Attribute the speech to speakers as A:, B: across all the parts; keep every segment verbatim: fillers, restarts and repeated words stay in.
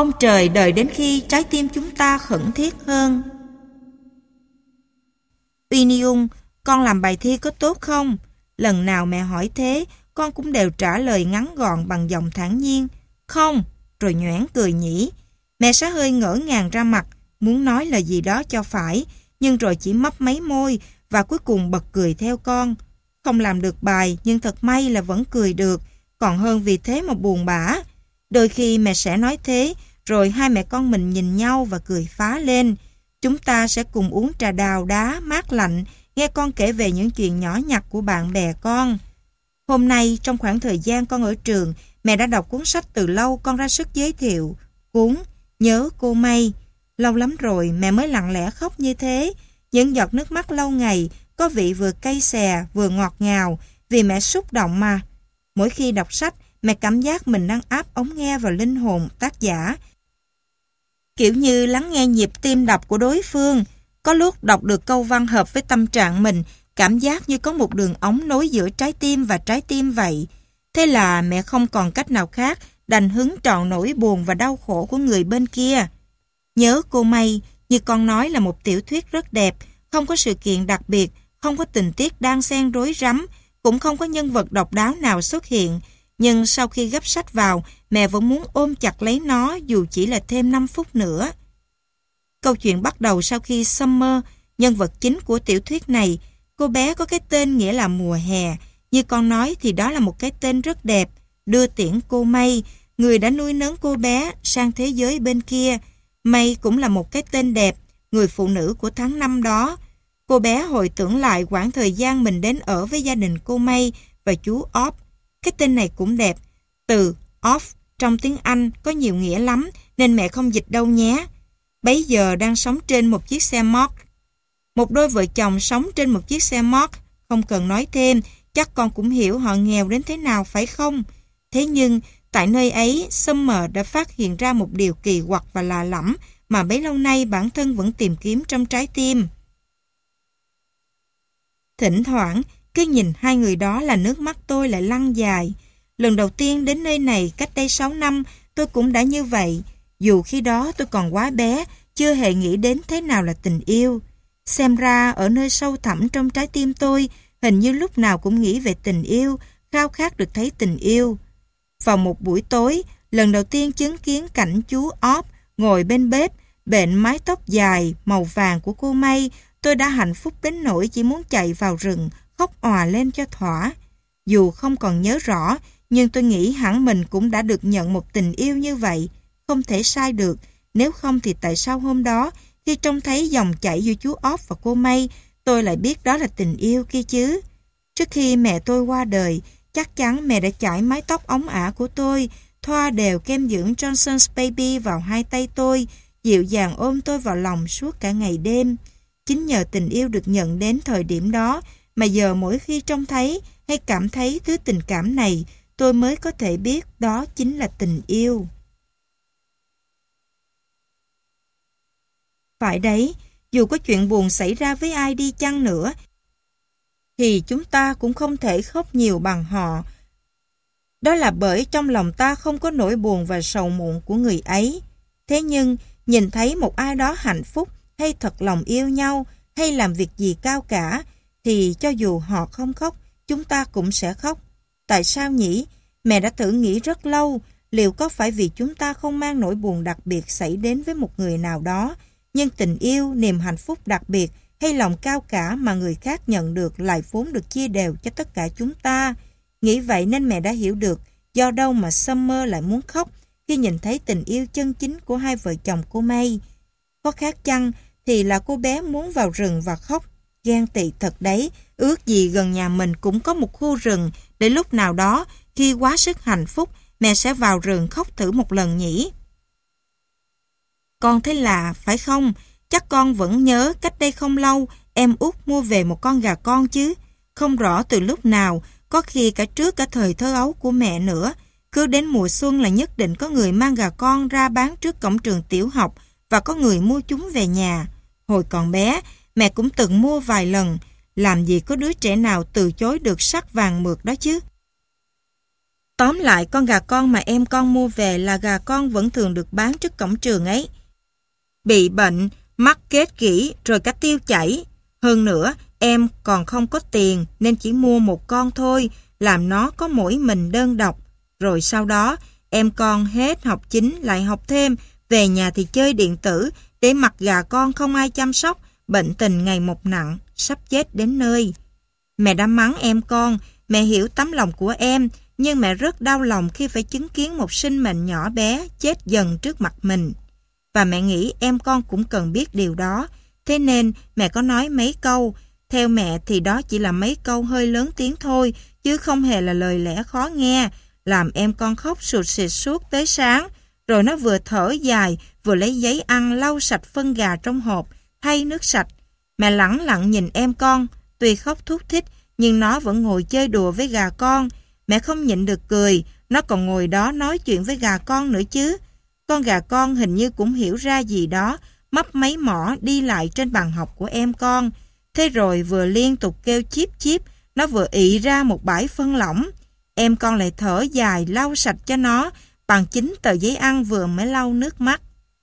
A: Ông trời đợi đến khi trái tim chúng ta khẩn thiết hơn. Pinium, con làm bài thi có tốt không? Lần nào mẹ hỏi thế, con cũng đều trả lời ngắn gọn bằng giọng thản nhiên. Không, rồi nhoẻn cười nhỉ. Mẹ sẽ hơi ngỡ ngàng ra mặt, muốn nói lời gì đó cho phải, nhưng rồi chỉ mấp máy môi và cuối cùng bật cười theo con. Không làm được bài, nhưng thật may là vẫn cười được, còn hơn vì thế mà buồn bã. Đôi khi mẹ sẽ nói thế, rồi hai mẹ con mình nhìn nhau và cười phá lên. Chúng ta sẽ cùng uống trà đào đá mát lạnh, nghe con kể về những chuyện nhỏ nhặt của bạn bè con. Hôm nay, trong khoảng thời gian con ở trường, mẹ đã đọc cuốn sách từ lâu con ra sức giới thiệu. Cuốn Nhớ Cô May. Lâu lắm rồi mẹ mới lặng lẽ khóc như thế. Những giọt nước mắt lâu ngày, có vị vừa cay xè vừa ngọt ngào, vì mẹ xúc động mà. Mỗi khi đọc sách, mẹ cảm giác mình đang áp ống nghe vào linh hồn tác giả. Kiểu như lắng nghe nhịp tim đập của đối phương. Có lúc đọc được câu văn hợp với tâm trạng mình, cảm giác như có một đường ống nối giữa trái tim và trái tim vậy. Thế là mẹ không còn cách nào khác, đành hứng trọn nỗi buồn và đau khổ của người bên kia. Nhớ Cô May, như con nói, là một tiểu thuyết rất đẹp, không có sự kiện đặc biệt, không có tình tiết đan xen rối rắm, cũng không có nhân vật độc đáo nào xuất hiện. Nhưng sau khi gấp sách vào, mẹ vẫn muốn ôm chặt lấy nó dù chỉ là thêm năm phút nữa. Câu chuyện bắt đầu sau khi Summer, nhân vật chính của tiểu thuyết này, cô bé có cái tên nghĩa là mùa hè. Như con nói thì đó là một cái tên rất đẹp, đưa tiễn cô May, người đã nuôi nấng cô bé sang thế giới bên kia. May cũng là một cái tên đẹp, người phụ nữ của tháng năm đó. Cô bé hồi tưởng lại quãng thời gian mình đến ở với gia đình cô May và chú Off. Cái tên này cũng đẹp. Từ off trong tiếng Anh có nhiều nghĩa lắm, nên mẹ không dịch đâu nhé. Bấy giờ đang sống trên một chiếc xe Mark. Một đôi vợ chồng sống trên một chiếc xe Mark, không cần nói thêm, chắc con cũng hiểu họ nghèo đến thế nào phải không? Thế nhưng, tại nơi ấy, Summer đã phát hiện ra một điều kỳ quặc và lạ lẫm mà bấy lâu nay bản thân vẫn tìm kiếm trong trái tim. Thỉnh thoảng, cứ nhìn hai người đó là nước mắt tôi lại lăn dài. Lần đầu tiên đến nơi này cách đây sáu năm, tôi cũng đã như vậy. Dù khi đó tôi còn quá bé, chưa hề nghĩ đến thế nào là tình yêu. Xem ra ở nơi sâu thẳm trong trái tim tôi, hình như lúc nào cũng nghĩ về tình yêu, khao khát được thấy tình yêu. Vào một buổi tối, lần đầu tiên chứng kiến cảnh chú Off ngồi bên bếp, bện mái tóc dài, màu vàng của cô May, tôi đã hạnh phúc đến nỗi chỉ muốn chạy vào rừng, khóc òa lên cho thỏa. Dù không còn nhớ rõ, nhưng tôi nghĩ hẳn mình cũng đã được nhận một tình yêu như vậy. Không thể sai được, nếu không thì tại sao hôm đó, khi trông thấy dòng chảy giữa chú Off và cô May, tôi lại biết đó là tình yêu kia chứ. Trước khi mẹ tôi qua đời, chắc chắn mẹ đã chải mái tóc óng ả của tôi, thoa đều kem dưỡng Johnson's Baby vào hai tay tôi, dịu dàng ôm tôi vào lòng suốt cả ngày đêm. Chính nhờ tình yêu được nhận đến thời điểm đó, mà giờ mỗi khi trông thấy hay cảm thấy thứ tình cảm này, tôi mới có thể biết đó chính là tình yêu. Phải đấy, dù có chuyện buồn xảy ra với ai đi chăng nữa, thì chúng ta cũng không thể khóc nhiều bằng họ. Đó là bởi trong lòng ta không có nỗi buồn và sầu muộn của người ấy. Thế nhưng, nhìn thấy một ai đó hạnh phúc, hay thật lòng yêu nhau, hay làm việc gì cao cả, thì cho dù họ không khóc, chúng ta cũng sẽ khóc. Tại sao nhỉ? Mẹ đã thử nghĩ rất lâu, liệu có phải vì chúng ta không mang nỗi buồn đặc biệt xảy đến với một người nào đó, nhưng tình yêu, niềm hạnh phúc đặc biệt hay lòng cao cả mà người khác nhận được lại vốn được chia đều cho tất cả chúng ta. Nghĩ vậy nên mẹ đã hiểu được do đâu mà Summer lại muốn khóc khi nhìn thấy tình yêu chân chính của hai vợ chồng cô May. Có khác chăng thì là cô bé muốn vào rừng và khóc. Ghen tị thật đấy, ước gì gần nhà mình cũng có một khu rừng để lúc nào đó khi quá sức hạnh phúc mẹ sẽ vào rừng khóc thử một lần nhỉ. Con thấy lạ, phải không? Chắc con vẫn nhớ cách đây không lâu em út mua về một con gà con chứ. Không rõ từ lúc nào, có khi cả trước cả thời thơ ấu của mẹ nữa. Cứ đến mùa xuân là nhất định có người mang gà con ra bán trước cổng trường tiểu học và có người mua chúng về nhà. Hồi còn bé, mẹ cũng từng mua vài lần. Làm gì có đứa trẻ nào từ chối được sắc vàng mượt đó chứ. Tóm lại, con gà con mà em con mua về là gà con vẫn thường được bán trước cổng trường ấy. Bị bệnh, mắt kết kỹ rồi cả tiêu chảy. Hơn nữa, em còn không có tiền nên chỉ mua một con thôi, làm nó có mỗi mình đơn độc. Rồi sau đó, em con hết học chính lại học thêm, về nhà thì chơi điện tử, để mặc gà con không ai chăm sóc, bệnh tình ngày một nặng, sắp chết đến nơi. Mẹ đã mắng em con, mẹ hiểu tấm lòng của em, nhưng mẹ rất đau lòng khi phải chứng kiến một sinh mệnh nhỏ bé chết dần trước mặt mình. Và mẹ nghĩ em con cũng cần biết điều đó, thế nên mẹ có nói mấy câu. Theo mẹ thì đó chỉ là mấy câu hơi lớn tiếng thôi, chứ không hề là lời lẽ khó nghe, làm em con khóc sụt sịt suốt tới sáng. Rồi nó vừa thở dài, vừa lấy giấy ăn lau sạch phân gà trong hộp, thay nước sạch. Mẹ lẳng lặng nhìn em con, tuy khóc thút thít, nhưng nó vẫn ngồi chơi đùa với gà con. Mẹ không nhịn được cười, nó còn ngồi đó nói chuyện với gà con nữa chứ. Con gà con hình như cũng hiểu ra gì đó, mấp máy mỏ đi lại trên bàn học của em con. Thế rồi vừa liên tục kêu chíp chíp, nó vừa ị ra một bãi phân lỏng. Em con lại thở dài lau sạch cho nó bằng chính tờ giấy ăn vừa mới lau nước mắt.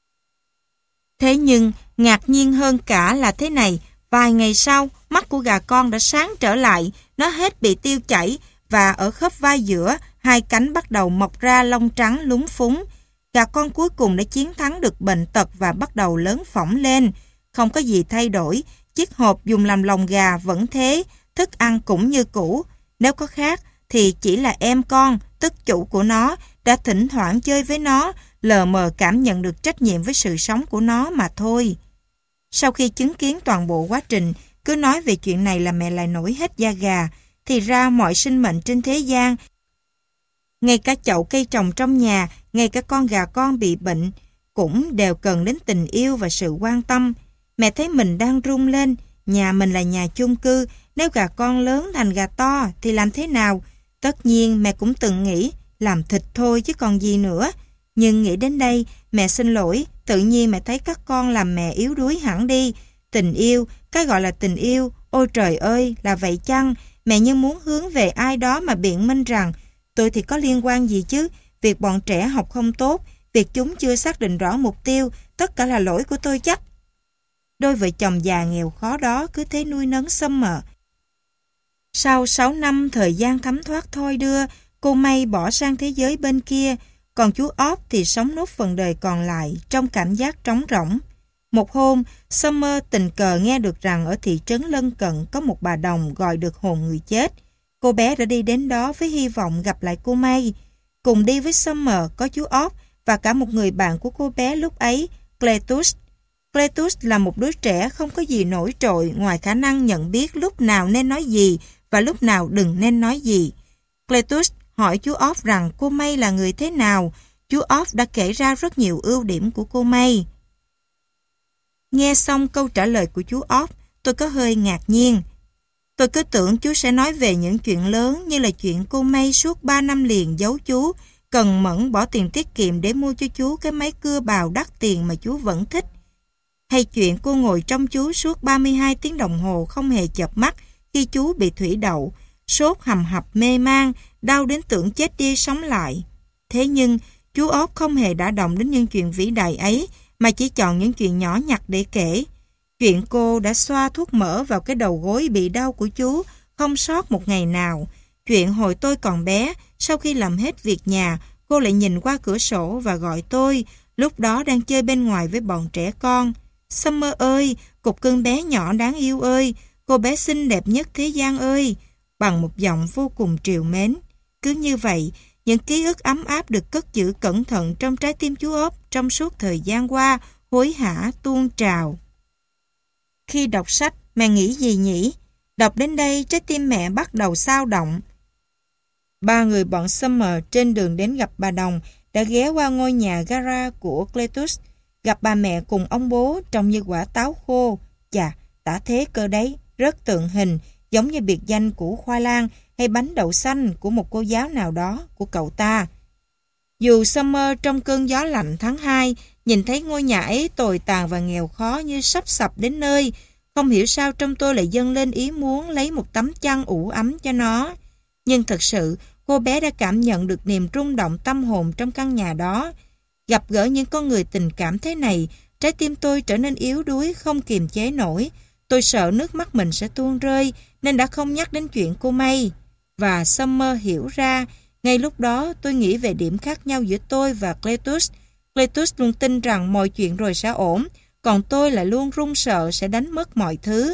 A: Thế nhưng, ngạc nhiên hơn cả là thế này, vài ngày sau, mắt của gà con đã sáng trở lại, nó hết bị tiêu chảy và ở khớp vai giữa, hai cánh bắt đầu mọc ra lông trắng lúng phúng. Gà con cuối cùng đã chiến thắng được bệnh tật và bắt đầu lớn phỏng lên. Không có gì thay đổi, chiếc hộp dùng làm lồng gà vẫn thế, thức ăn cũng như cũ. Nếu có khác, thì chỉ là em con, tức chủ của nó, đã thỉnh thoảng chơi với nó, lờ mờ cảm nhận được trách nhiệm với sự sống của nó mà thôi. Sau khi chứng kiến toàn bộ quá trình, cứ nói về chuyện này là mẹ lại nổi hết da gà. Thì ra mọi sinh mệnh trên thế gian, ngay cả chậu cây trồng trong nhà, ngay cả con gà con bị bệnh, cũng đều cần đến tình yêu và sự quan tâm. Mẹ thấy mình đang run lên, nhà mình là nhà chung cư, nếu gà con lớn thành gà to thì làm thế nào? Tất nhiên mẹ cũng từng nghĩ làm thịt thôi chứ còn gì nữa. Nhưng nghĩ đến đây, mẹ xin lỗi, tự nhiên mẹ thấy các con làm mẹ yếu đuối hẳn đi. Tình yêu, cái gọi là tình yêu, ôi trời ơi, là vậy chăng? Mẹ như muốn hướng về ai đó mà biện minh rằng tôi thì có liên quan gì chứ? Việc bọn trẻ học không tốt, việc chúng chưa xác định rõ mục tiêu, tất cả là lỗi của tôi chắc. Đôi vợ chồng già nghèo khó đó cứ thế nuôi nấng Summer. Sau sáu năm thời gian thấm thoát thôi đưa, cô May bỏ sang thế giới bên kia, còn chú Ốc thì sống nốt phần đời còn lại trong cảm giác trống rỗng. Một hôm, Summer tình cờ nghe được rằng ở thị trấn lân cận có một bà đồng gọi được hồn người chết. Cô bé đã đi đến đó với hy vọng gặp lại cô May. Cùng đi với Summer có chú Ốc và cả một người bạn của cô bé lúc ấy, Cletus. Cletus là một đứa trẻ không có gì nổi trội ngoài khả năng nhận biết lúc nào nên nói gì và lúc nào đừng nên nói gì. Cletus hỏi chú Ốc rằng cô May là người thế nào. Chú Ốc đã kể ra rất nhiều ưu điểm của cô May. Nghe xong câu trả lời của chú Ốc, tôi có hơi ngạc nhiên. Tôi cứ tưởng chú sẽ nói về những chuyện lớn như là chuyện cô May suốt ba năm liền giấu chú, cần mẫn bỏ tiền tiết kiệm để mua cho chú cái máy cưa bào đắt tiền mà chú vẫn thích. Hay chuyện cô ngồi trong chú suốt ba mươi hai tiếng đồng hồ không hề chợp mắt khi chú bị thủy đậu, sốt hầm hập mê man, đau đến tưởng chết đi sống lại. Thế nhưng, chú Ốc không hề đả động đến những chuyện vĩ đại ấy, mà chỉ chọn những chuyện nhỏ nhặt để kể. Chuyện cô đã xoa thuốc mỡ vào cái đầu gối bị đau của chú, không sót một ngày nào. Chuyện hồi tôi còn bé, sau khi làm hết việc nhà, cô lại nhìn qua cửa sổ và gọi tôi, lúc đó đang chơi bên ngoài với bọn trẻ con. Summer ơi, cục cưng bé nhỏ đáng yêu ơi, cô bé xinh đẹp nhất thế gian ơi, bằng một giọng vô cùng trìu mến. Cứ như vậy, những ký ức ấm áp được cất giữ cẩn thận trong trái tim chú Ốc trong suốt thời gian qua, hối hả tuôn trào. Khi đọc sách, mẹ nghĩ gì nhỉ? Đọc đến đây, trái tim mẹ bắt đầu xao động. Ba người bọn Summer trên đường đến gặp bà Đồng đã ghé qua ngôi nhà gara của Cletus, gặp bà mẹ cùng ông bố trông như quả táo khô. Chà, tả thế cơ đấy, rất tượng hình, giống như biệt danh của khoai lang hay bánh đậu xanh của một cô giáo nào đó của cậu ta. Dù Summer trong cơn gió lạnh tháng hai nhìn thấy ngôi nhà ấy tồi tàn và nghèo khó như sắp sập đến nơi, không hiểu sao trong tôi lại dâng lên ý muốn lấy một tấm chăn ủ ấm cho nó. Nhưng thật sự, cô bé đã cảm nhận được niềm rung động tâm hồn trong căn nhà đó. Gặp gỡ những con người tình cảm thế này, trái tim tôi trở nên yếu đuối, không kiềm chế nổi. Tôi sợ nước mắt mình sẽ tuôn rơi, nên đã không nhắc đến chuyện cô May. Và Summer hiểu ra. Ngay lúc đó, tôi nghĩ về điểm khác nhau giữa tôi và Cletus. Cletus luôn tin rằng mọi chuyện rồi sẽ ổn, còn tôi lại luôn run sợ sẽ đánh mất mọi thứ.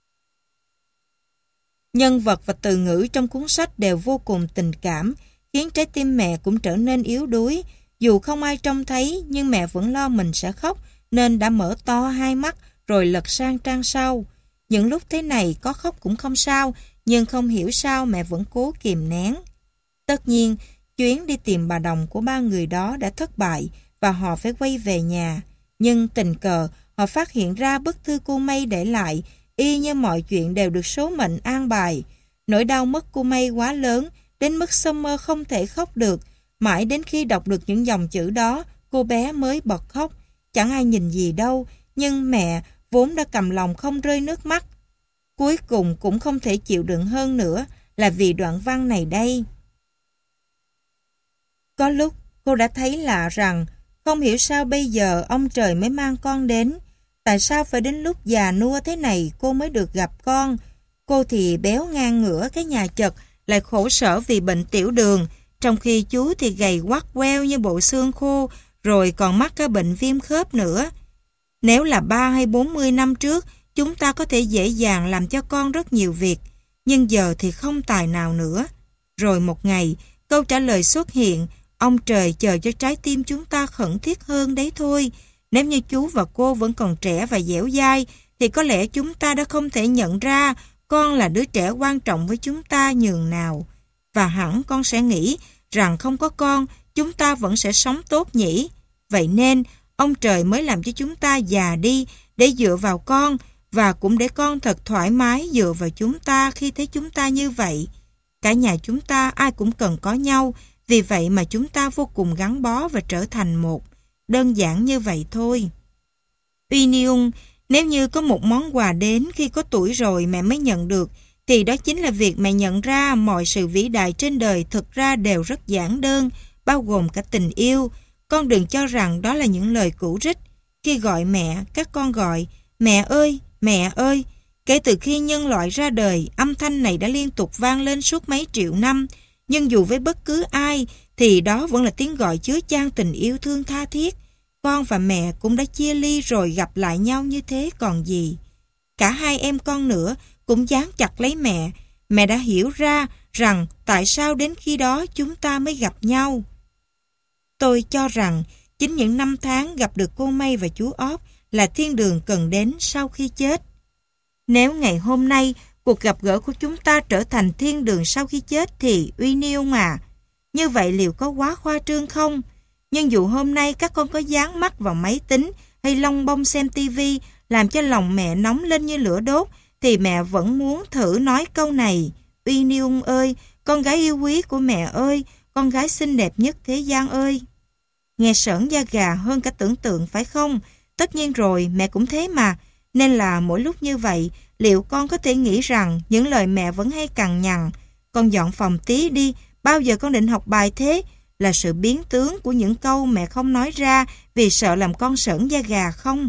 A: Nhân vật và từ ngữ trong cuốn sách đều vô cùng tình cảm, khiến trái tim mẹ cũng trở nên yếu đuối. Dù không ai trông thấy, nhưng mẹ vẫn lo mình sẽ khóc, nên đã mở to hai mắt rồi lật sang trang sau. Những lúc thế này có khóc cũng không sao, nhưng không hiểu sao mẹ vẫn cố kìm nén. Tất nhiên, chuyến đi tìm bà Đồng của ba người đó đã thất bại và họ phải quay về nhà. Nhưng tình cờ, họ phát hiện ra bức thư cô May để lại, y như mọi chuyện đều được số mệnh an bài. Nỗi đau mất cô May quá lớn, đến mức Summer không thể khóc được. Mãi đến khi đọc được những dòng chữ đó, cô bé mới bật khóc. Chẳng ai nhìn gì đâu, nhưng mẹ vốn đã cầm lòng không rơi nước mắt. Cuối cùng cũng không thể chịu đựng hơn nữa là vì đoạn văn này đây. Có lúc cô đã thấy lạ rằng không hiểu sao bây giờ ông trời mới mang con đến. Tại sao phải đến lúc già nua thế này cô mới được gặp con? Cô thì béo ngang ngửa cái nhà chật, lại khổ sở vì bệnh tiểu đường, trong khi chú thì gầy quắt queo như bộ xương khô, rồi còn mắc cái bệnh viêm khớp nữa. Nếu là ba hay bốn mươi năm trước, chúng ta có thể dễ dàng làm cho con rất nhiều việc, nhưng giờ thì không tài nào nữa. Rồi một ngày, câu trả lời xuất hiện, ông trời chờ cho trái tim chúng ta khẩn thiết hơn đấy thôi. Nếu như chú và cô vẫn còn trẻ và dẻo dai, thì có lẽ chúng ta đã không thể nhận ra con là đứa trẻ quan trọng với chúng ta nhường nào. Và hẳn con sẽ nghĩ rằng không có con, chúng ta vẫn sẽ sống tốt nhỉ. Vậy nên, ông trời mới làm cho chúng ta già đi để dựa vào con, và cũng để con thật thoải mái dựa vào chúng ta khi thấy chúng ta như vậy. Cả nhà chúng ta ai cũng cần có nhau, vì vậy mà chúng ta vô cùng gắn bó và trở thành một. Đơn giản như vậy thôi. Uy Niung, nếu như có một món quà đến khi có tuổi rồi mẹ mới nhận được, thì đó chính là việc mẹ nhận ra mọi sự vĩ đại trên đời thực ra đều rất giản đơn, bao gồm cả tình yêu. Con đừng cho rằng đó là những lời cũ rích. Khi gọi mẹ, các con gọi, mẹ ơi, mẹ ơi. Kể từ khi nhân loại ra đời, âm thanh này đã liên tục vang lên suốt mấy triệu năm. Nhưng dù với bất cứ ai, thì đó vẫn là tiếng gọi chứa chan tình yêu thương tha thiết. Con và mẹ cũng đã chia ly rồi gặp lại nhau như thế còn gì. Cả hai em con nữa cũng dán chặt lấy mẹ. Mẹ đã hiểu ra rằng tại sao đến khi đó chúng ta mới gặp nhau. Tôi cho rằng chính những năm tháng gặp được cô May và chú Ốc là thiên đường cần đến sau khi chết. Nếu ngày hôm nay cuộc gặp gỡ của chúng ta trở thành thiên đường sau khi chết thì Uy Niung à, như vậy liệu có quá khoa trương không? Nhưng dù hôm nay các con có dán mắt vào máy tính hay lông bông xem tivi làm cho lòng mẹ nóng lên như lửa đốt, thì mẹ vẫn muốn thử nói câu này. Uy Niung ơi, con gái yêu quý của mẹ ơi, con gái xinh đẹp nhất thế gian ơi. Nghe sởn da gà hơn cả tưởng tượng phải không? Tất nhiên rồi, mẹ cũng thế mà. Nên là mỗi lúc như vậy, liệu con có thể nghĩ rằng những lời mẹ vẫn hay cằn nhằn, con dọn phòng tí đi, bao giờ con định học bài thế, là sự biến tướng của những câu mẹ không nói ra vì sợ làm con sởn da gà không?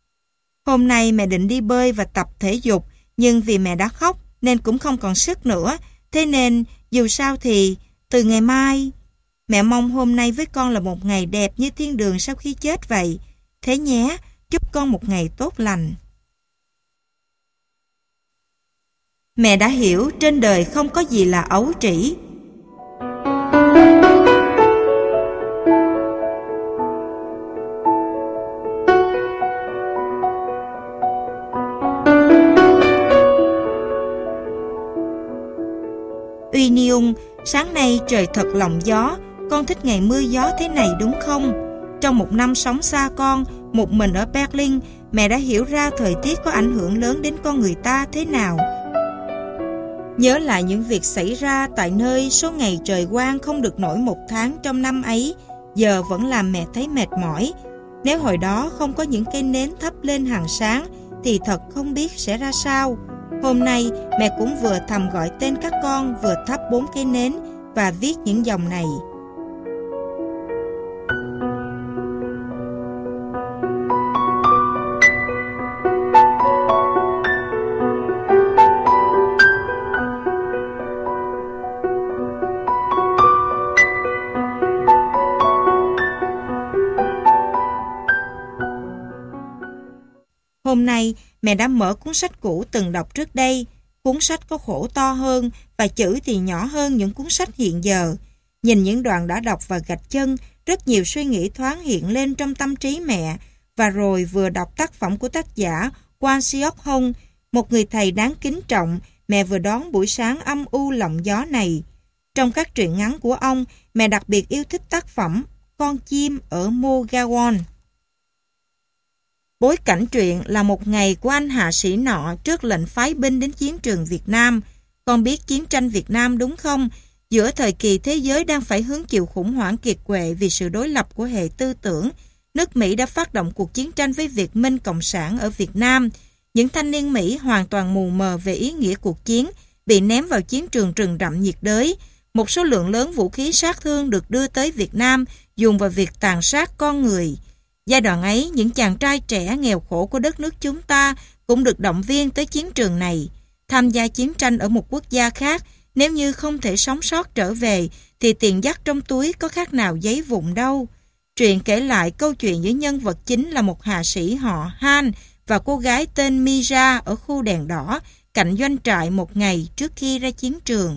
A: Hôm nay mẹ định đi bơi và tập thể dục, nhưng vì mẹ đã khóc nên cũng không còn sức nữa. Thế nên dù sao thì từ ngày mai, mẹ mong hôm nay với con là một ngày đẹp như thiên đường sau khi chết vậy. Thế nhé, chúc con một ngày tốt lành. Mẹ đã hiểu trên đời không có gì là ấu trĩ. Uy Niung, sáng nay trời thật lộng gió, con thích ngày mưa gió thế này đúng không? Trong một năm sống xa con, một mình ở Berlin, mẹ đã hiểu ra thời tiết có ảnh hưởng lớn đến con người ta thế nào. Nhớ lại những việc xảy ra tại nơi số ngày trời quang không được nổi một tháng trong năm ấy, giờ vẫn làm mẹ thấy mệt mỏi. Nếu hồi đó không có những cây nến thắp lên hàng sáng, thì thật không biết sẽ ra sao. Hôm nay, mẹ cũng vừa thầm gọi tên các con vừa thắp bốn cây nến, và viết những dòng này. Hôm nay, mẹ đã mở cuốn sách cũ từng đọc trước đây. Cuốn sách có khổ to hơn và chữ thì nhỏ hơn những cuốn sách hiện giờ. Nhìn những đoạn đã đọc và gạch chân, rất nhiều suy nghĩ thoáng hiện lên trong tâm trí mẹ. Và rồi vừa đọc tác phẩm của tác giả Kwon Seok-hong, một người thầy đáng kính trọng, mẹ vừa đón buổi sáng âm u lộng gió này. Trong các truyện ngắn của ông, mẹ đặc biệt yêu thích tác phẩm Con chim ở Mogawon. Bối cảnh truyện là một ngày của anh hạ sĩ nọ trước lệnh phái binh đến chiến trường Việt Nam. Con biết chiến tranh Việt Nam đúng không? Giữa thời kỳ thế giới đang phải hứng chịu khủng hoảng kiệt quệ vì sự đối lập của hệ tư tưởng, nước Mỹ đã phát động cuộc chiến tranh với Việt Minh Cộng sản ở Việt Nam. Những thanh niên Mỹ hoàn toàn mù mờ về ý nghĩa cuộc chiến, bị ném vào chiến trường rừng rậm nhiệt đới. Một số lượng lớn vũ khí sát thương được đưa tới Việt Nam dùng vào việc tàn sát con người. Giai đoạn ấy, những chàng trai trẻ nghèo khổ của đất nước chúng ta cũng được động viên tới chiến trường này. Tham gia chiến tranh ở một quốc gia khác, nếu như không thể sống sót trở về, thì tiền dắt trong túi có khác nào giấy vụn đâu. Truyện kể lại câu chuyện với nhân vật chính là một hạ sĩ họ Han và cô gái tên Mira ở khu đèn đỏ, cạnh doanh trại một ngày trước khi ra chiến trường.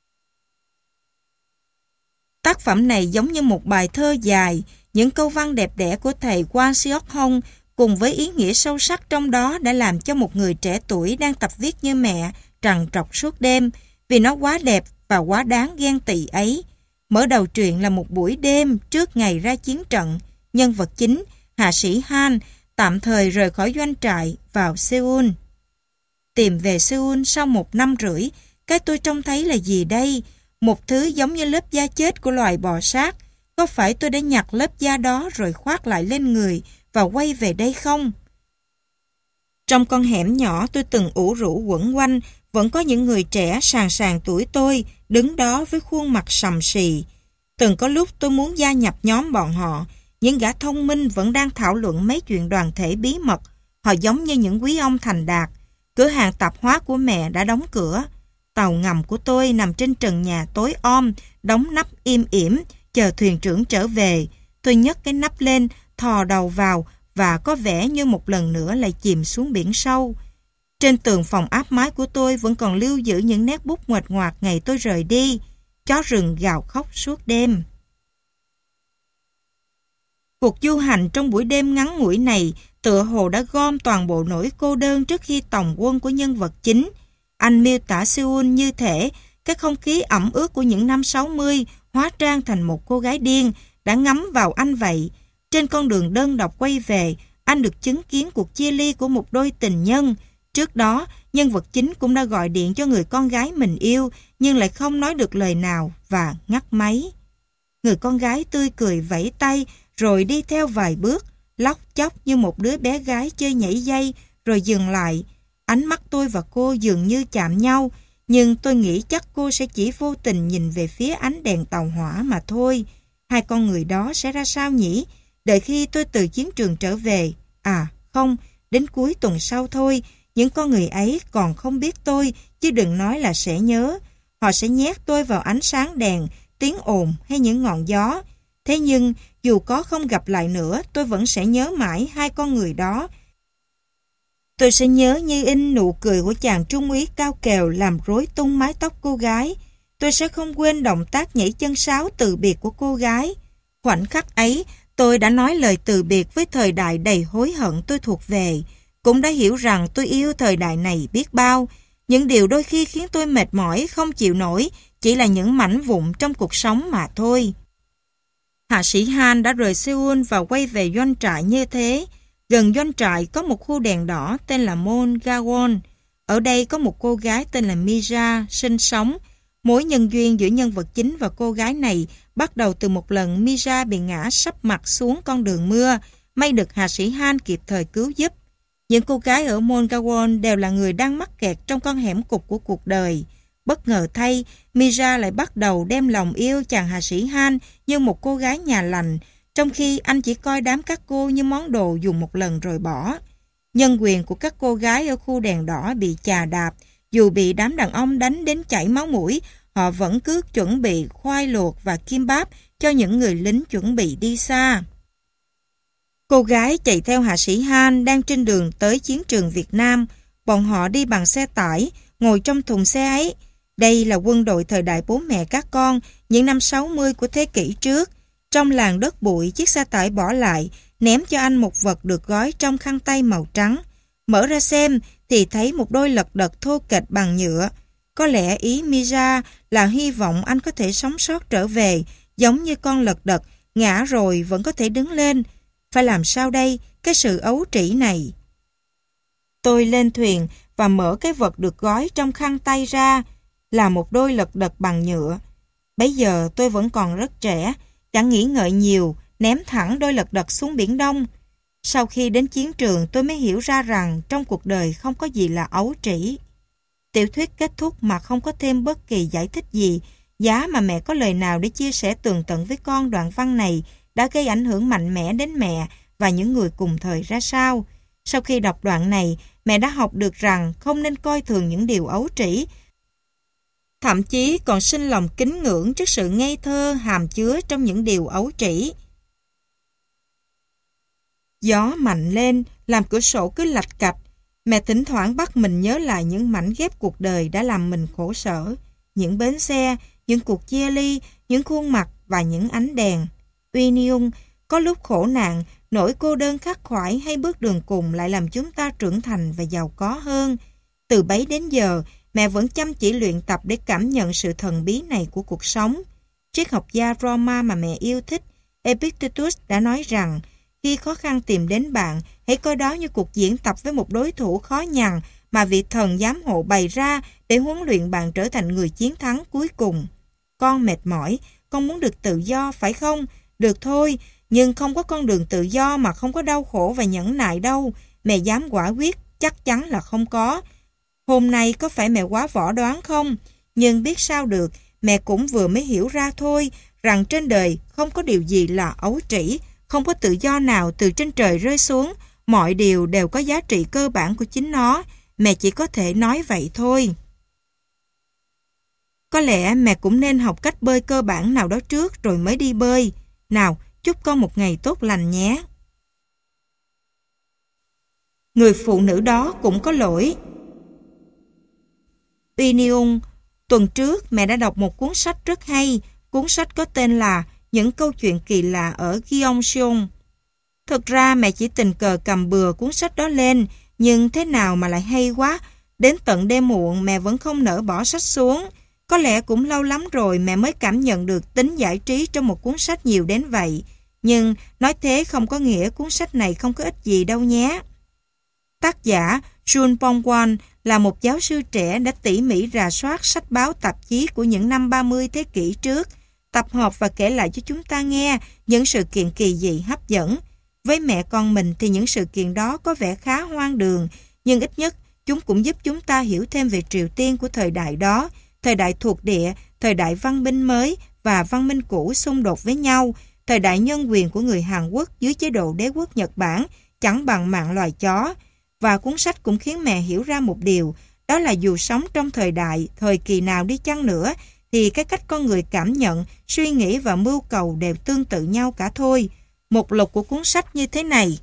A: Tác phẩm này giống như một bài thơ dài, những câu văn đẹp đẽ của thầy Kwon Seok-hong cùng với ý nghĩa sâu sắc trong đó đã làm cho một người trẻ tuổi đang tập viết như mẹ trằn trọc suốt đêm vì nó quá đẹp và quá đáng ghen tị ấy. Mở đầu truyện là một buổi đêm trước ngày ra chiến trận. Nhân vật chính, hạ sĩ Han, tạm thời rời khỏi doanh trại vào Seoul. Tìm về Seoul sau một năm rưỡi, cái tôi trông thấy là gì đây? Một thứ giống như lớp da chết của loài bò sát. Có phải tôi đã nhặt lớp da đó rồi khoác lại lên người và quay về đây không? Trong con hẻm nhỏ tôi từng ủ rũ quẩn quanh, vẫn có những người trẻ sàn sàn tuổi tôi đứng đó với khuôn mặt sầm sì. Từng có lúc tôi muốn gia nhập nhóm bọn họ. Những gã thông minh vẫn đang thảo luận mấy chuyện đoàn thể bí mật. Họ giống như những quý ông thành đạt. Cửa hàng tạp hóa của mẹ đã đóng cửa. Tàu ngầm của tôi nằm trên trần nhà tối om, đóng nắp im ỉm, chờ thuyền trưởng trở về. Tôi nhấc cái nắp lên, thò đầu vào và có vẻ như một lần nữa lại chìm xuống biển sâu. Trên tường phòng áp mái của tôi vẫn còn lưu giữ những nét bút nguệch ngoạc ngày tôi rời đi. Chó rừng gào khóc suốt đêm. Cuộc du hành trong buổi đêm ngắn ngủi này tựa hồ đã gom toàn bộ nỗi cô đơn trước khi tòng quân của nhân vật chính. Anh miêu tả Seoul như thể cái không khí ẩm ướt của những năm sáu mươi hóa trang thành một cô gái điên đã ngắm vào anh vậy. Trên con đường đơn độc quay về, anh được chứng kiến cuộc chia ly của một đôi tình nhân. Trước đó, nhân vật chính cũng đã gọi điện cho người con gái mình yêu nhưng lại không nói được lời nào và ngắt máy. Người con gái tươi cười vẫy tay rồi đi theo vài bước, lóc chóc như một đứa bé gái chơi nhảy dây rồi dừng lại. Ánh mắt tôi và cô dường như chạm nhau, nhưng tôi nghĩ chắc cô sẽ chỉ vô tình nhìn về phía ánh đèn tàu hỏa mà thôi. Hai con người đó sẽ ra sao nhỉ? Đợi khi tôi từ chiến trường trở về. À không, đến cuối tuần sau thôi. Những con người ấy còn không biết tôi, chứ đừng nói là sẽ nhớ. Họ sẽ nhét tôi vào ánh sáng đèn, tiếng ồn hay những ngọn gió. Thế nhưng, dù có không gặp lại nữa, tôi vẫn sẽ nhớ mãi hai con người đó. Tôi sẽ nhớ như in nụ cười của chàng trung úy cao kèo làm rối tung mái tóc cô gái. Tôi sẽ không quên động tác nhảy chân sáo từ biệt của cô gái. Khoảnh khắc ấy, tôi đã nói lời từ biệt với thời đại đầy hối hận tôi thuộc về. Cũng đã hiểu rằng tôi yêu thời đại này biết bao. Những điều đôi khi khiến tôi mệt mỏi, không chịu nổi, chỉ là những mảnh vụn trong cuộc sống mà thôi. Hạ sĩ Han đã rời Seoul và quay về doanh trại như thế. Gần doanh trại có một khu đèn đỏ tên là Mogawon. Ở đây có một cô gái tên là Mira sinh sống. Mối nhân duyên giữa nhân vật chính và cô gái này bắt đầu từ một lần Mira bị ngã sấp mặt xuống con đường mưa. May được hạ sĩ Han kịp thời cứu giúp. Những cô gái ở Mogawon đều là người đang mắc kẹt trong con hẻm cụt của cuộc đời. Bất ngờ thay, Mira lại bắt đầu đem lòng yêu chàng hạ sĩ Han như một cô gái nhà lành, trong khi anh chỉ coi đám các cô như món đồ dùng một lần rồi bỏ. Nhân quyền của các cô gái ở khu đèn đỏ bị chà đạp, dù bị đám đàn ông đánh đến chảy máu mũi, họ vẫn cứ chuẩn bị khoai luộc và kim báp cho những người lính chuẩn bị đi xa. Cô gái chạy theo hạ sĩ Han đang trên đường tới chiến trường Việt Nam. Bọn họ đi bằng xe tải, ngồi trong thùng xe ấy. Đây là quân đội thời đại bố mẹ các con, những năm sáu mươi của thế kỷ trước. Trong làng đất bụi, chiếc xe tải bỏ lại, ném cho anh một vật được gói trong khăn tay màu trắng. Mở ra xem thì thấy một đôi lật đật thô kệch bằng nhựa. Có lẽ ý Mira là hy vọng anh có thể sống sót trở về, giống như con lật đật, ngã rồi vẫn có thể đứng lên. Phải làm sao đây, cái sự ấu trĩ này? Tôi lên thuyền và mở cái vật được gói trong khăn tay ra, là một đôi lật đật bằng nhựa. Bấy giờ tôi vẫn còn rất trẻ, chẳng nghĩ ngợi nhiều, ném thẳng đôi lật đật xuống Biển Đông. Sau khi đến chiến trường tôi mới hiểu ra rằng trong cuộc đời không có gì là ấu trĩ. Tiểu thuyết kết thúc mà không có thêm bất kỳ giải thích gì. Giá mà mẹ có lời nào để chia sẻ tường tận với con đoạn văn này đã gây ảnh hưởng mạnh mẽ đến mẹ và những người cùng thời ra sao. Sau khi đọc đoạn này, mẹ đã học được rằng không nên coi thường những điều ấu trĩ, thậm chí còn sinh lòng kính ngưỡng trước sự ngây thơ hàm chứa trong những điều ấu trĩ. Gió mạnh lên, làm cửa sổ cứ lạch cạch. Mẹ thỉnh thoảng bắt mình nhớ lại những mảnh ghép cuộc đời đã làm mình khổ sở. Những bến xe, những cuộc chia ly, những khuôn mặt và những ánh đèn. Uy Niung, có lúc khổ nạn, nỗi cô đơn khắc khoải hay bước đường cùng lại làm chúng ta trưởng thành và giàu có hơn. Từ bấy đến giờ, mẹ vẫn chăm chỉ luyện tập để cảm nhận sự thần bí này của cuộc sống. Triết học gia Roma mà mẹ yêu thích, Epictetus đã nói rằng, khi khó khăn tìm đến bạn, hãy coi đó như cuộc diễn tập với một đối thủ khó nhằn mà vị thần giám hộ bày ra để huấn luyện bạn trở thành người chiến thắng cuối cùng. Con mệt mỏi, con muốn được tự do, phải không? Được thôi, nhưng không có con đường tự do mà không có đau khổ và nhẫn nại đâu. Mẹ dám quả quyết, chắc chắn là không có. Hôm nay có phải mẹ quá võ đoán không? Nhưng biết sao được, mẹ cũng vừa mới hiểu ra thôi, rằng trên đời không có điều gì là ấu trĩ, không có tự do nào từ trên trời rơi xuống, mọi điều đều có giá trị cơ bản của chính nó. Mẹ chỉ có thể nói vậy thôi. Có lẽ mẹ cũng nên học cách bơi cơ bản nào đó trước rồi mới đi bơi. Nào, chúc con một ngày tốt lành nhé. Người phụ nữ đó cũng có lỗi. Uy Niung, tuần trước mẹ đã đọc một cuốn sách rất hay. Cuốn sách có tên là Những câu chuyện kỳ lạ ở Gyeongseong. Thực ra mẹ chỉ tình cờ cầm bừa cuốn sách đó lên, nhưng thế nào mà lại hay quá. Đến tận đêm muộn mẹ vẫn không nỡ bỏ sách xuống. Có lẽ cũng lâu lắm rồi mẹ mới cảm nhận được tính giải trí trong một cuốn sách nhiều đến vậy. Nhưng nói thế không có nghĩa cuốn sách này không có ích gì đâu nhé. Tác giả Jun Pong-won là một giáo sư trẻ đã tỉ mỉ rà soát sách báo tạp chí của những năm ba mươi thế kỷ trước, tập hợp và kể lại cho chúng ta nghe những sự kiện kỳ dị hấp dẫn. Với mẹ con mình thì những sự kiện đó có vẻ khá hoang đường, nhưng ít nhất chúng cũng giúp chúng ta hiểu thêm về Triều Tiên của thời đại đó, thời đại thuộc địa, thời đại văn minh mới và văn minh cũ xung đột với nhau, thời đại nhân quyền của người Hàn Quốc dưới chế độ đế quốc Nhật Bản chẳng bằng mạng loài chó. Và cuốn sách cũng khiến mẹ hiểu ra một điều, đó là dù sống trong thời đại, thời kỳ nào đi chăng nữa, thì cái cách con người cảm nhận, suy nghĩ và mưu cầu đều tương tự nhau cả thôi. Mục lục của cuốn sách như thế này.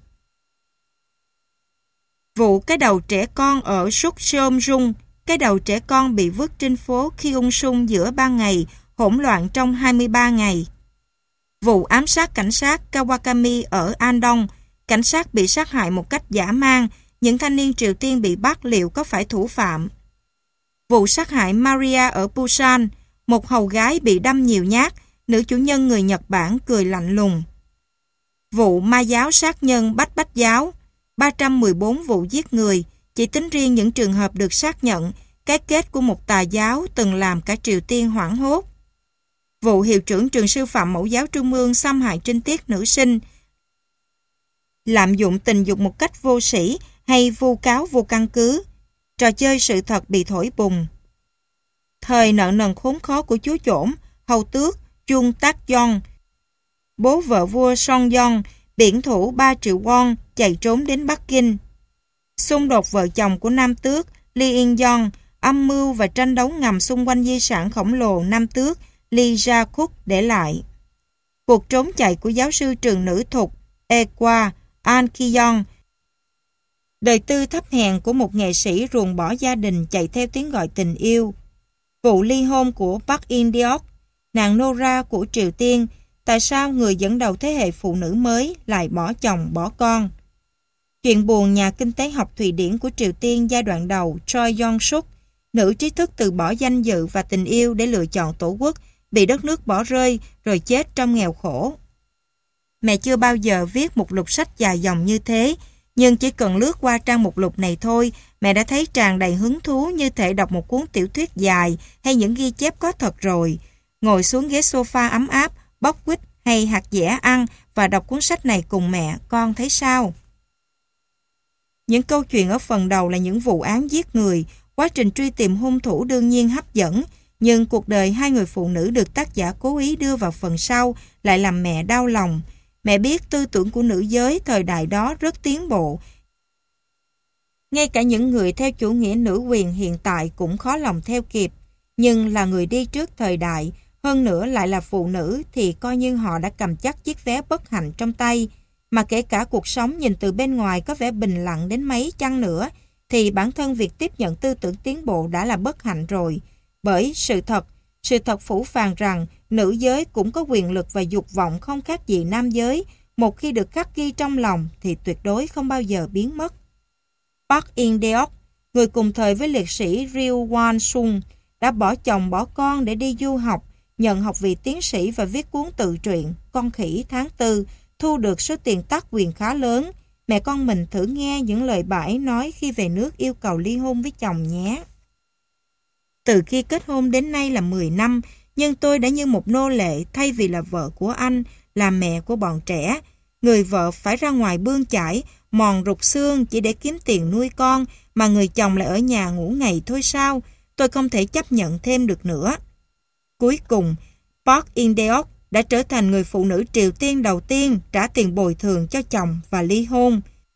A: Vụ cái đầu trẻ con ở Sukcheonjung. Cái đầu trẻ con bị vứt trên phố Gyeongsung giữa ban ngày, hỗn loạn trong hai mươi ba ngày. Vụ ám sát cảnh sát Kawakami ở Andong. Cảnh sát bị sát hại một cách dã man. Những thanh niên Triều Tiên bị bắt liệu có phải thủ phạm? Vụ sát hại Maria ở Busan. Một hầu gái bị đâm nhiều nhát. Nữ chủ nhân người Nhật Bản cười lạnh lùng. Vụ ma giáo sát nhân Bách Bách giáo. ba trăm mười bốn vụ giết người. Chỉ tính riêng những trường hợp được xác nhận, cái kết của một tà giáo từng làm cả Triều Tiên hoảng hốt. Vụ hiệu trưởng trường sư phạm mẫu giáo trung ương xâm hại trinh tiết nữ sinh, lạm dụng tình dục một cách vô sĩ hay vu cáo vô căn cứ. Trò chơi sự thật bị thổi bùng. Thời nợ nần khốn khó của chúa Chổn, hầu tước Chung Tác Dong, bố vợ vua Song Dong, biển thủ ba triệu won chạy trốn đến Bắc Kinh. Xung đột vợ chồng của nam tước Lee In Yong, âm mưu và tranh đấu ngầm xung quanh di sản khổng lồ nam tước Lee Ja-kuk để lại. Cuộc trốn chạy của giáo sư trường nữ thục Ekwa An Ki-yong, đời tư thấp hèn của một nghệ sĩ ruồng bỏ gia đình chạy theo tiếng gọi tình yêu. Vụ ly hôn của Park In-deok, nàng Nora của Triều Tiên, tại sao người dẫn đầu thế hệ phụ nữ mới lại bỏ chồng bỏ con. Chuyện buồn nhà kinh tế học Thụy Điển của Triều Tiên giai đoạn đầu Choi Yong-suk, nữ trí thức từ bỏ danh dự và tình yêu để lựa chọn tổ quốc, bị đất nước bỏ rơi rồi chết trong nghèo khổ. Mẹ chưa bao giờ viết một lục sách dài dòng như thế, nhưng chỉ cần lướt qua trang mục lục này thôi, mẹ đã thấy tràn đầy hứng thú như thể đọc một cuốn tiểu thuyết dài hay những ghi chép có thật rồi. Ngồi xuống ghế sofa ấm áp, bóc quýt hay hạt dẻ ăn và đọc cuốn sách này cùng mẹ, con thấy sao? Những câu chuyện ở phần đầu là những vụ án giết người, quá trình truy tìm hung thủ đương nhiên hấp dẫn, nhưng cuộc đời hai người phụ nữ được tác giả cố ý đưa vào phần sau lại làm mẹ đau lòng. Mẹ biết tư tưởng của nữ giới thời đại đó rất tiến bộ. Ngay cả những người theo chủ nghĩa nữ quyền hiện tại cũng khó lòng theo kịp. Nhưng là người đi trước thời đại, hơn nữa lại là phụ nữ thì coi như họ đã cầm chắc chiếc vé bất hạnh trong tay. Mà kể cả cuộc sống nhìn từ bên ngoài có vẻ bình lặng đến mấy chăng nữa, thì bản thân việc tiếp nhận tư tưởng tiến bộ đã là bất hạnh rồi. Bởi sự thật, sự thật phũ phàng rằng nữ giới cũng có quyền lực và dục vọng không khác gì nam giới, một khi được khắc ghi trong lòng thì tuyệt đối không bao giờ biến mất. Park In-deok, người cùng thời với liệt sĩ Ryu Won-sung, đã bỏ chồng bỏ con để đi du học, nhận học vị tiến sĩ và viết cuốn tự truyện Con khỉ tháng tư, thu được số tiền tác quyền khá lớn. Mẹ con mình thử nghe những lời bà ấy nói khi về nước yêu cầu ly hôn với chồng nhé. Từ khi kết hôn đến nay là mười năm, nhưng tôi đã như một nô lệ thay vì là vợ của anh, là mẹ của bọn trẻ. Người vợ phải ra ngoài bươn chải, mòn rục xương chỉ để kiếm tiền nuôi con, mà người chồng lại ở nhà ngủ ngày thôi sao? Tôi không thể chấp nhận thêm được nữa. Cuối cùng, Park In-deok đã trở thành người phụ nữ Triều Tiên đầu tiên trả tiền bồi thường cho chồng và ly hôn.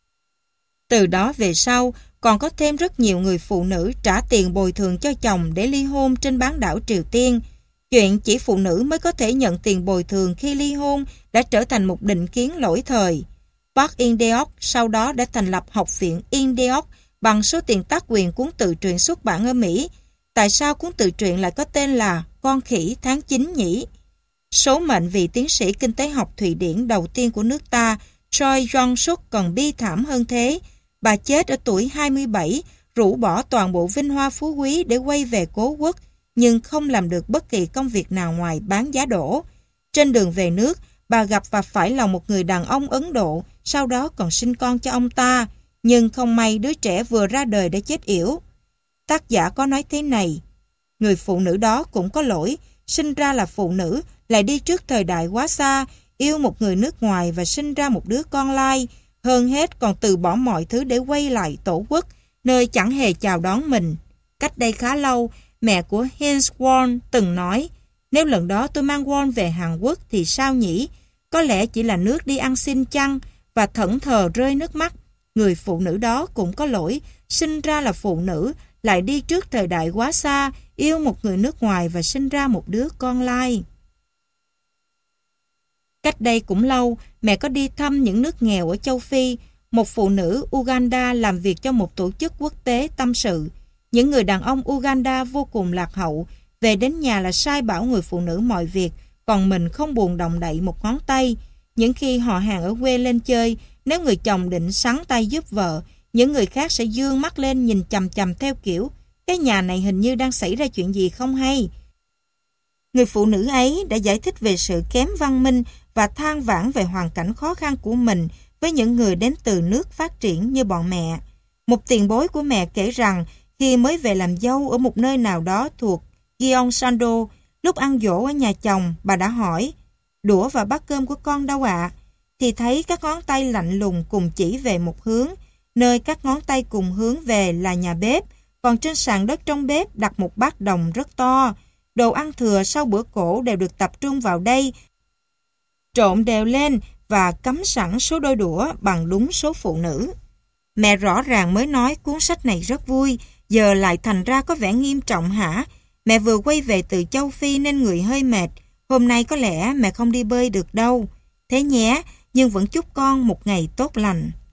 A: Từ đó về sau, còn có thêm rất nhiều người phụ nữ trả tiền bồi thường cho chồng để ly hôn trên bán đảo Triều Tiên. Chuyện chỉ phụ nữ mới có thể nhận tiền bồi thường khi ly hôn đã trở thành một định kiến lỗi thời. Park In-deok sau đó đã thành lập Học viện In-deok bằng số tiền tác quyền cuốn tự truyện xuất bản ở Mỹ. Tại sao cuốn tự truyện lại có tên là Con khỉ tháng chín nhỉ? Số mệnh vị tiến sĩ kinh tế học Thụy Điển đầu tiên của nước ta, Choi Yong-suk còn bi thảm hơn thế. Bà chết ở tuổi hai mươi bảy, rũ bỏ toàn bộ vinh hoa phú quý để quay về cố quốc, nhưng không làm được bất kỳ công việc nào ngoài bán giá đỗ. Trên đường về nước, bà gặp và phải lòng một người đàn ông Ấn Độ, sau đó còn sinh con cho ông ta, nhưng không may đứa trẻ vừa ra đời đã chết yểu. Tác giả có nói thế này: người phụ nữ đó cũng có lỗi, sinh ra là phụ nữ, lại đi trước thời đại quá xa, yêu một người nước ngoài và sinh ra một đứa con lai, hơn hết còn từ bỏ mọi thứ để quay lại tổ quốc, nơi chẳng hề chào đón mình. Cách đây khá lâu, mẹ của Heinz Won từng nói, nếu lần đó tôi mang Won về Hàn Quốc thì sao nhỉ? Có lẽ chỉ là nước đi ăn xin chăng? Và thẫn thờ rơi nước mắt. Người phụ nữ đó cũng có lỗi, sinh ra là phụ nữ, lại đi trước thời đại quá xa, yêu một người nước ngoài và sinh ra một đứa con lai. Cách đây cũng lâu, mẹ có đi thăm những nước nghèo ở châu Phi. Một phụ nữ Uganda làm việc cho một tổ chức quốc tế tâm sự. Những người đàn ông Uganda vô cùng lạc hậu, về đến nhà là sai bảo người phụ nữ mọi việc, còn mình không buồn động đậy một ngón tay. Những khi họ hàng ở quê lên chơi, nếu người chồng định sắn tay giúp vợ, những người khác sẽ dương mắt lên nhìn chằm chằm theo kiểu, cái nhà này hình như đang xảy ra chuyện gì không hay. Người phụ nữ ấy đã giải thích về sự kém văn minh và than vãn về hoàn cảnh khó khăn của mình với những người đến từ nước phát triển như bọn mẹ. Một tiền bối của mẹ kể rằng khi mới về làm dâu ở một nơi nào đó thuộc Gyeongsando, lúc ăn dỗ ở nhà chồng, bà đã hỏi, đũa và bát cơm của con đâu ạ? Thì thấy các ngón tay lạnh lùng cùng chỉ về một hướng, nơi các ngón tay cùng hướng về là nhà bếp, Còn trên sàn đất trong bếp đặt một bát đồng rất to. Đồ ăn thừa sau bữa cỗ đều được tập trung vào đây, trộn đều lên và cắm sẵn số đôi đũa bằng đúng số phụ nữ. Mẹ rõ ràng mới nói cuốn sách này rất vui, giờ lại thành ra có vẻ nghiêm trọng hả? Mẹ vừa quay về từ châu Phi nên người hơi mệt. Hôm nay có lẽ mẹ không đi bơi được đâu. Thế nhé, nhưng vẫn chúc con một ngày tốt lành.